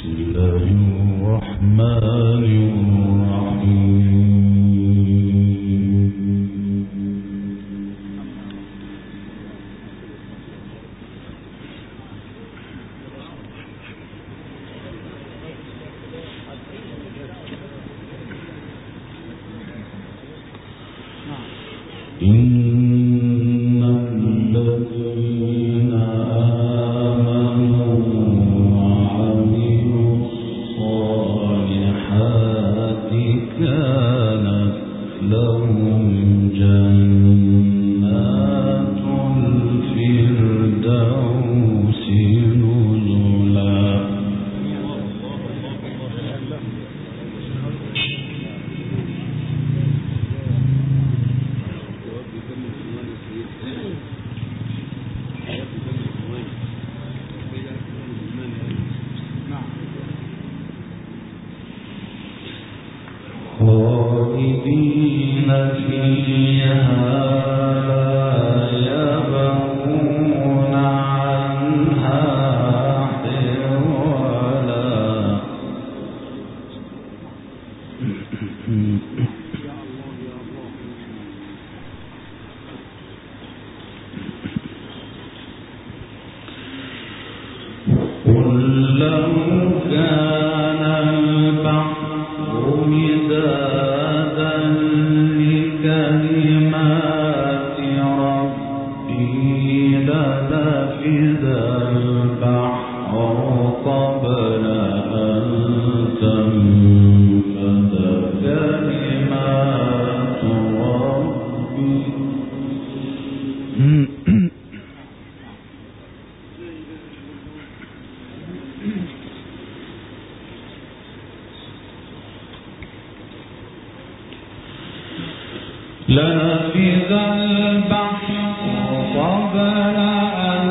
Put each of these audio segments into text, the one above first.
لنفذ البحر قبل أن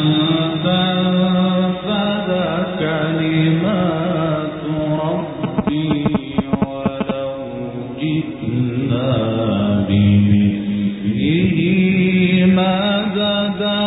تنفذ كلمات ربي ولو جئنا بمثله مددا.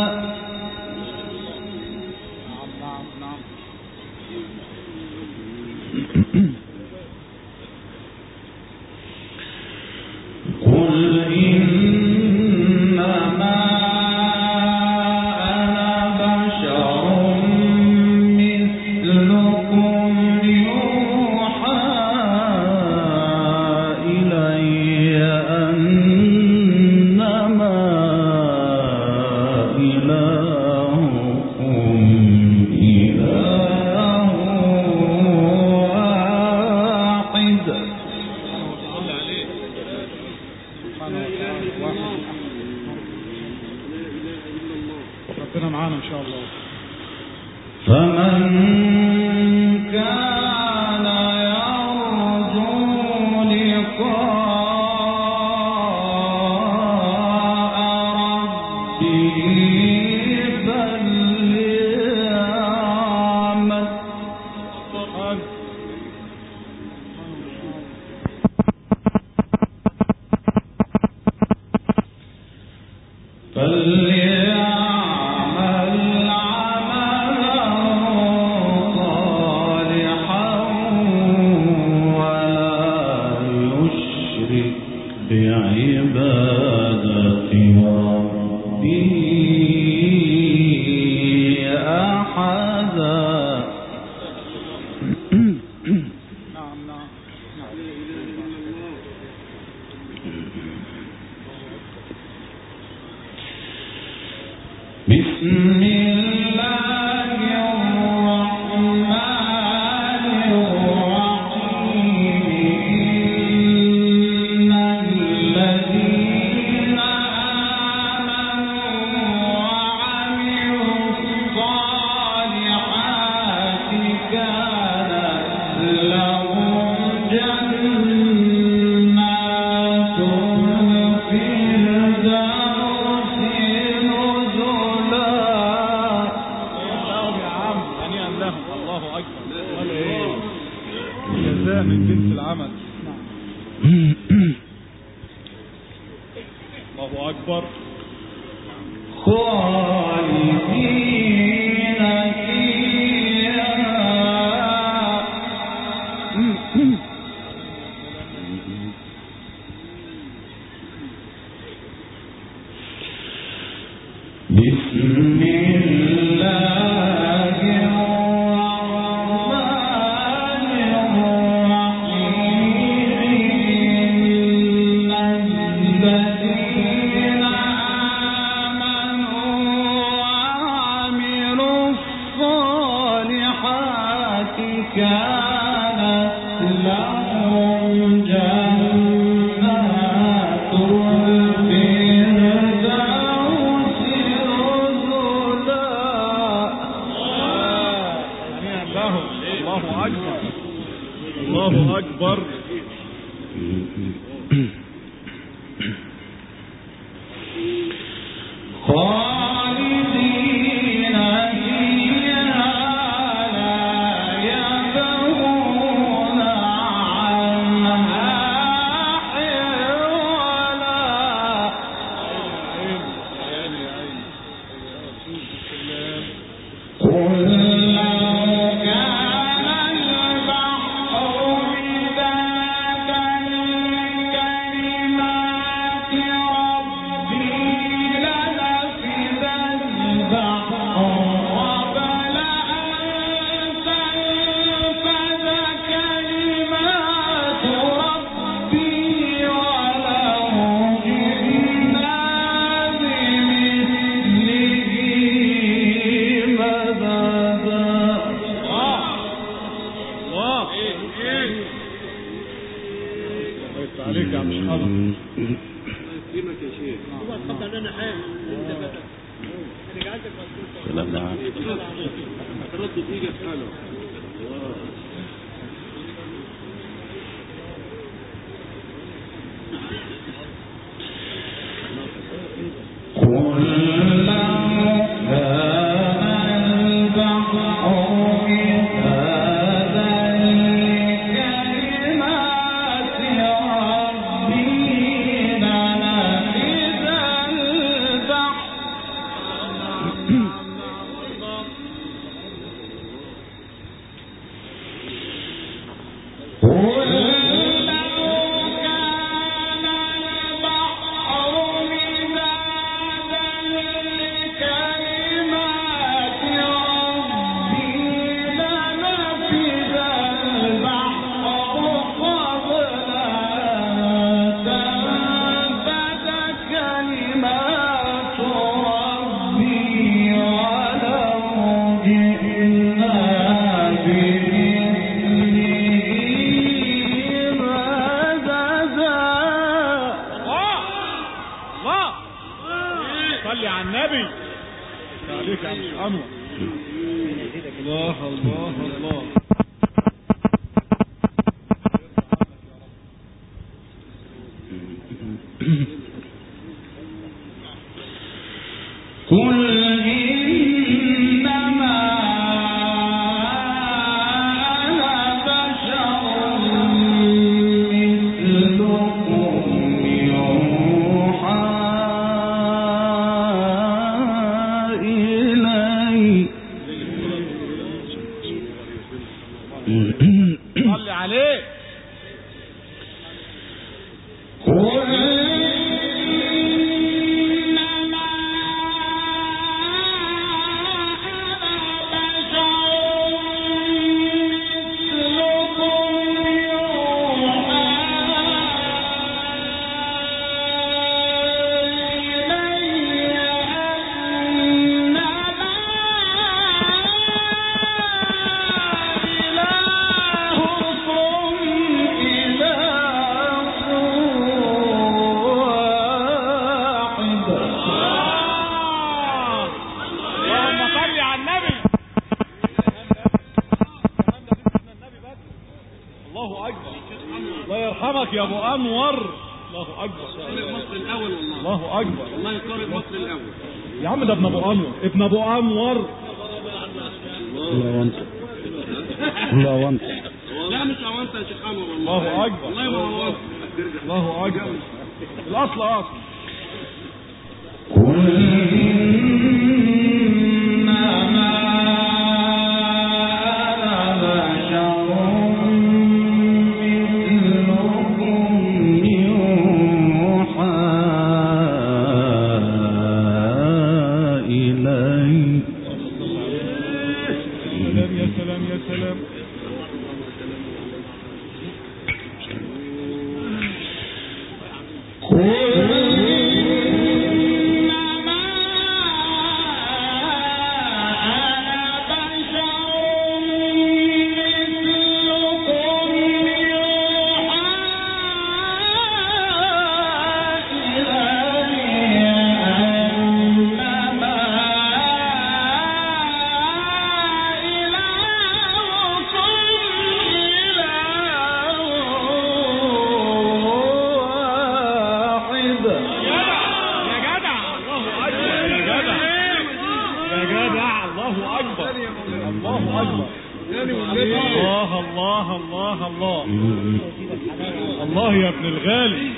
خالدين فيها الله أكبر. يا ابو انور. الله اكبر. مصر الاول والله. الله اكبر. والله يقارب مصر الاول يا عم. ده ابن ابو انور. ابن ابو انور. الله وانت. الله وانت. لا مش اوانت يا شيخ انور. الله اكبر. والله ما هو. الله اكبر. الاصل اصل. الله الله الله الله الله يا ابن الغالي.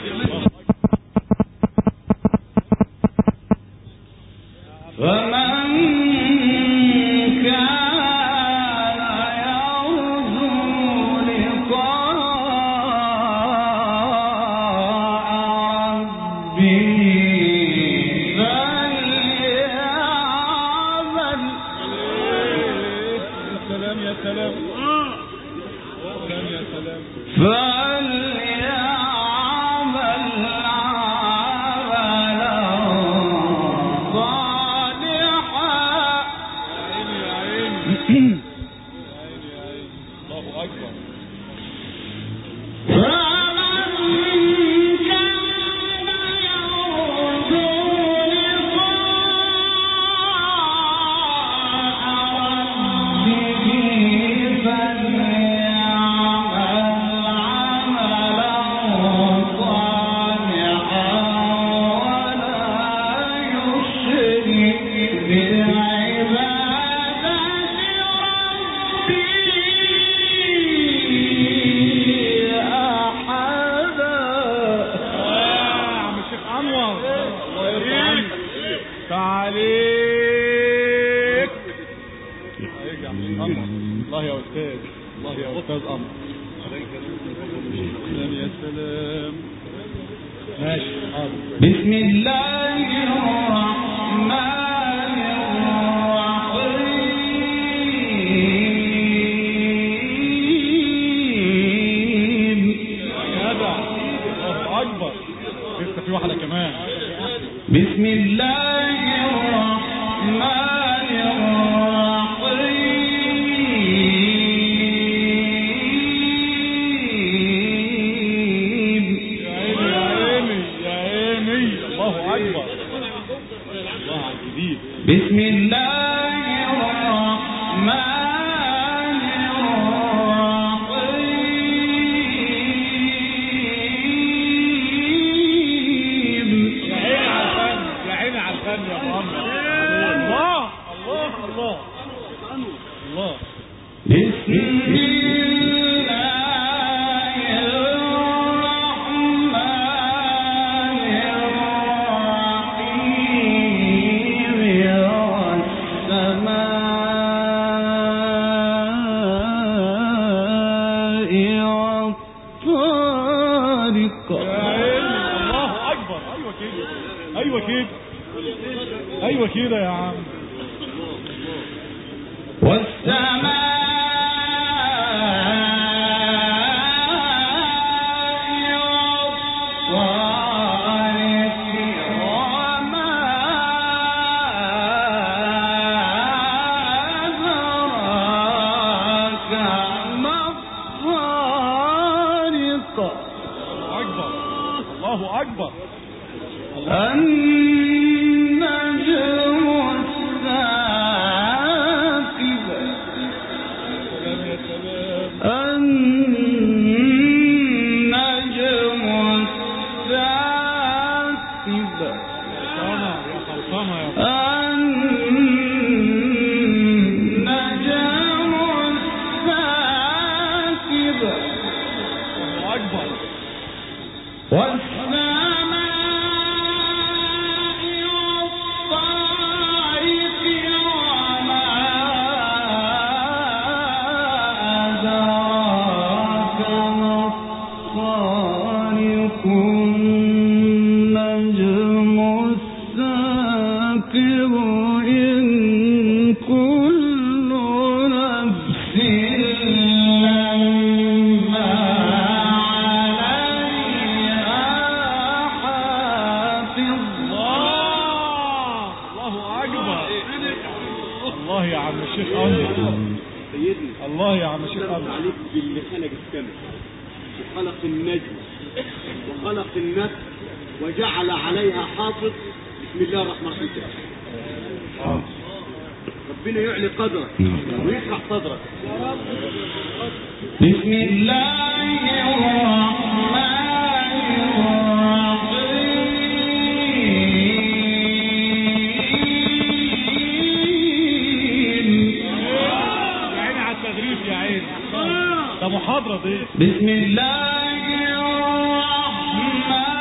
ده محاضرة دي. بسم الله الرحمن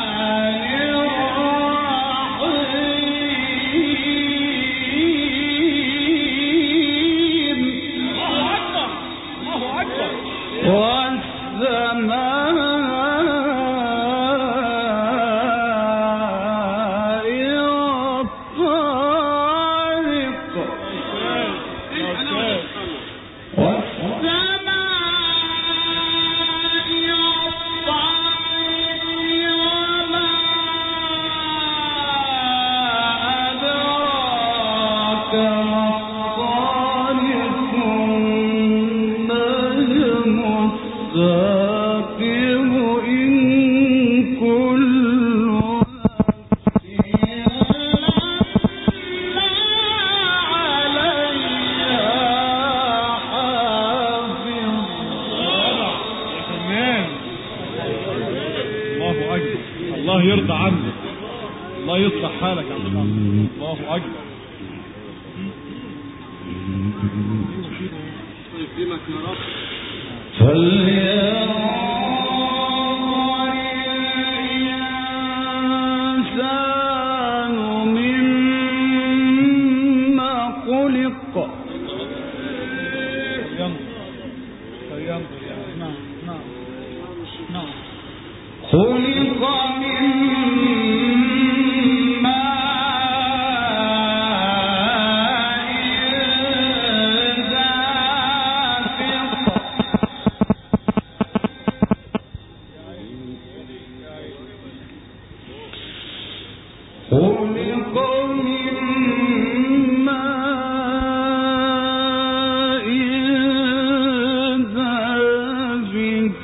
الرحيم. الله أكبر الله أكبر. والسماء الله يرضى عنك، الله يصلح حالك يا عم الله. الله اكبر. يكرمك يا رب. فلينظر الإنسان مما خلق. فلينظر يعني نعم نعم نعم. خلق من ماء دافق. خلق من ماء دافق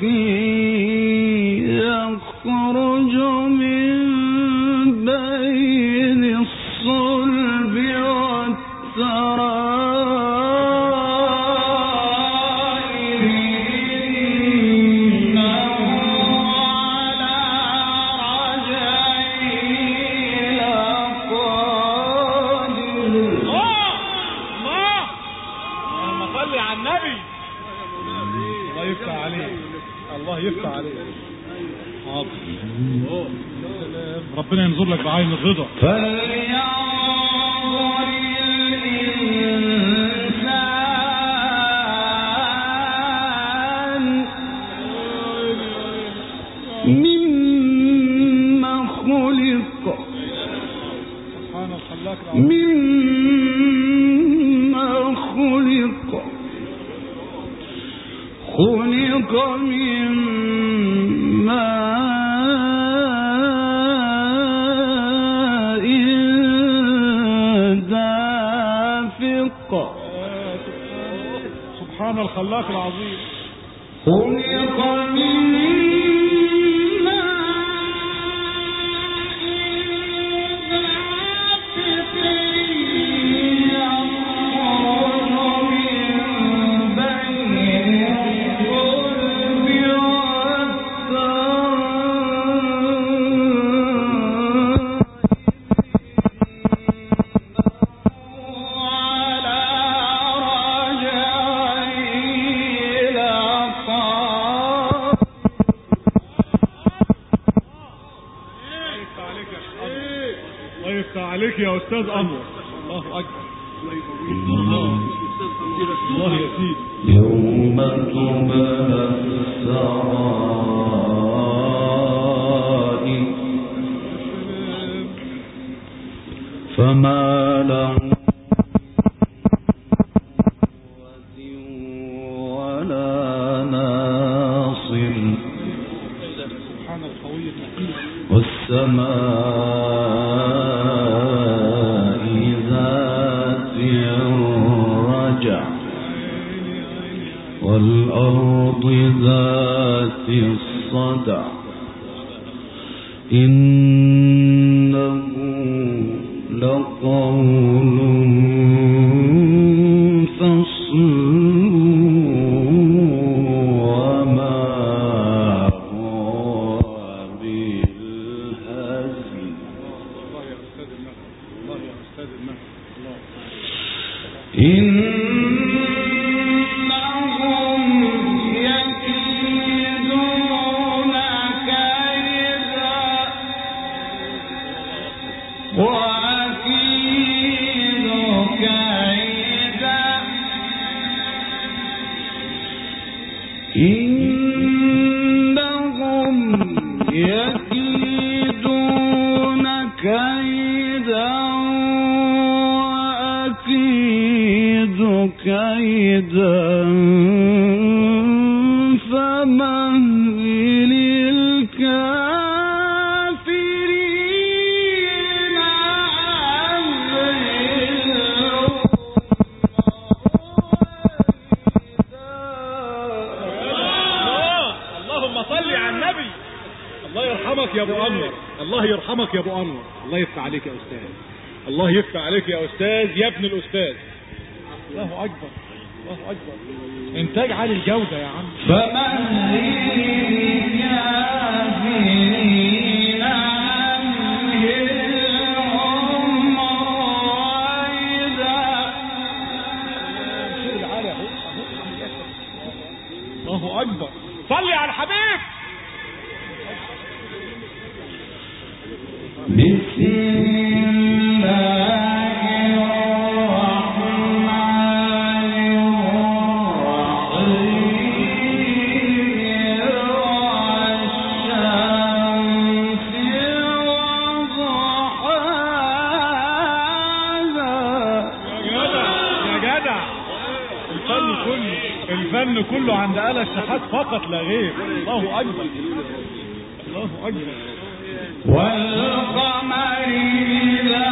يخرج من بين الصلب والترائب إنه على رجعه لقادر. الله اللهم صل على النبي. الله يفتح عليك، الله يفتح عليك. ربنا ينظر لك بعين الرضا. فلينظر الإنسان مما خلق. سبحان الخلاق العظيم. مما خلق. خلق من ماء دافق. سبحان الخلاق العظيم. خلق من عليك يا استاذ انور. الله اكبر. الله يا سيدي. يوم تبلى السرائر فما له ولا ناصر. سبحان القوي المتين. والسماء ذات الرجع والأرض ذات الصدع إنه لقول فصل وما هو بالهزل. الله يا استاذ النفس. الله يا استاذ النفس. الله. إنهم إنهم يكيدون كيدا وأكيد كيدا فمهل الكافرين اللهم صل على النبي. الله يرحمك يا ابو انور، الله يرحمك يا ابو انور، الله يفتح عليك يا استاذ، الله يفتح عليك يا استاذ يا ابن الاستاذ. الله اكبر، الله اكبر، انتاج عالي الجوده يا عم. فمهل الكافرين أمهلهم رويدا. الله اكبر، صلي على الحبيب. بسم الله الرحمن الرحيم والشمس وضحاها. يا جدع، الفن كله عند آل الشحات فقط لا غير. الله اكبر، الله اكبر. والقمر إذا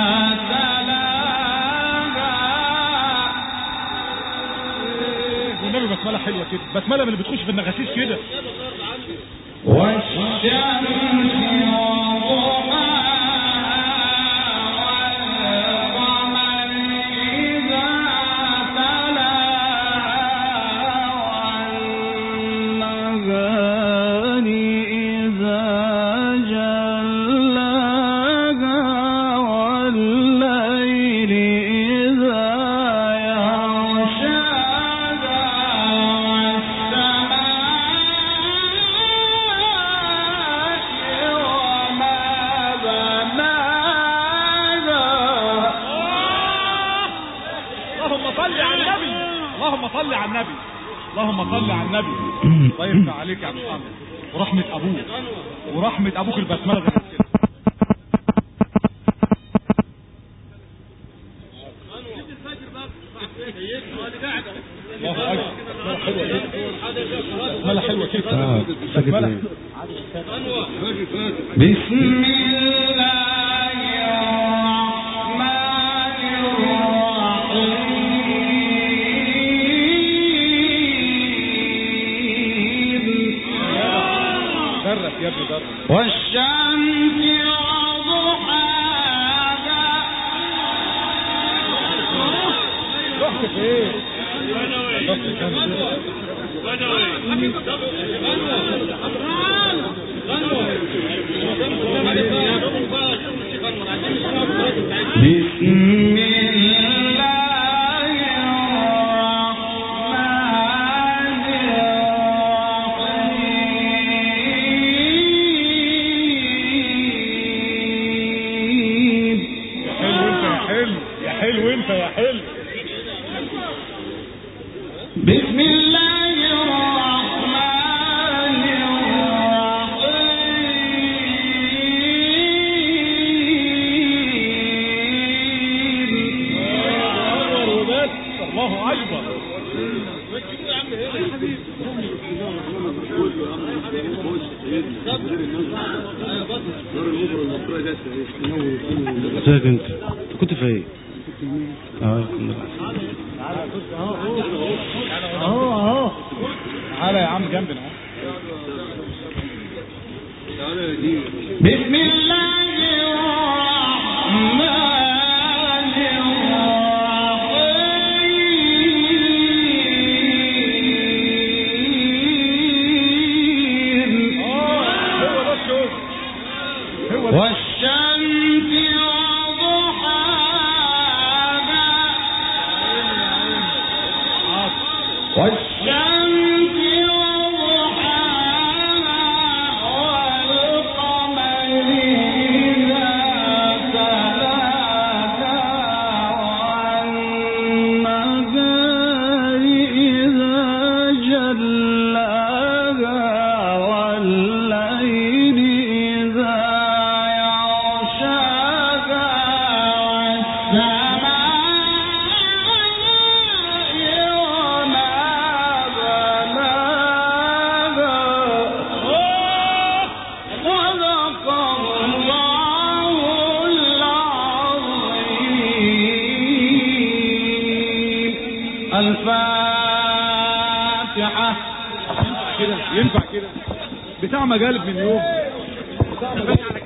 تلاها. والنبي بسملة حلوة كده، بسملة من اللي بتخش في النغاشيش كده. والشمس صل على النبي، اللهم صل على النبي. الله يفتح عليك يا عم محمد، ورحمة ابوك ورحمة ابوك البسملة غير كده. الله اكبر، بسملة حلوة كده، بسملة. بسم الله يا ابني درس. والشمس وضحاها. رحت فين؟ بسم بسم الله الرحمن الرحيم. الله اكبر. ازيك انت كنت فين؟ اهو تعالى يا عم جنبنا اهو. بسم الله الرحمن الرحيم. والشمس وضحاها. والشمس وضحاها والقمر ينفع كده بتاع مجالب من يوم بتاع مجالب